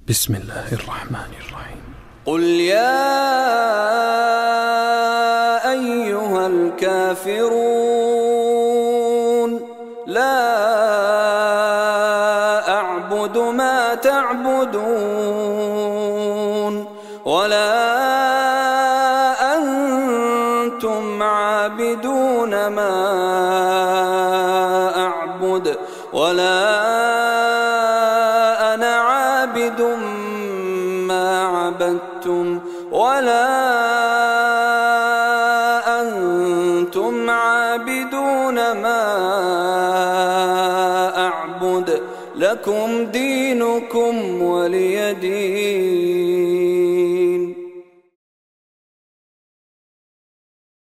بسم الله الرحمن الرحيم. قل يا أيها الكافرون لا أعبد ما تعبدون ولا أنتم عابدون ما أعبد ولا أنا عابد ما عبدتم ولا أنتم عابدون ما أعبد لكم دينكم ولي دين.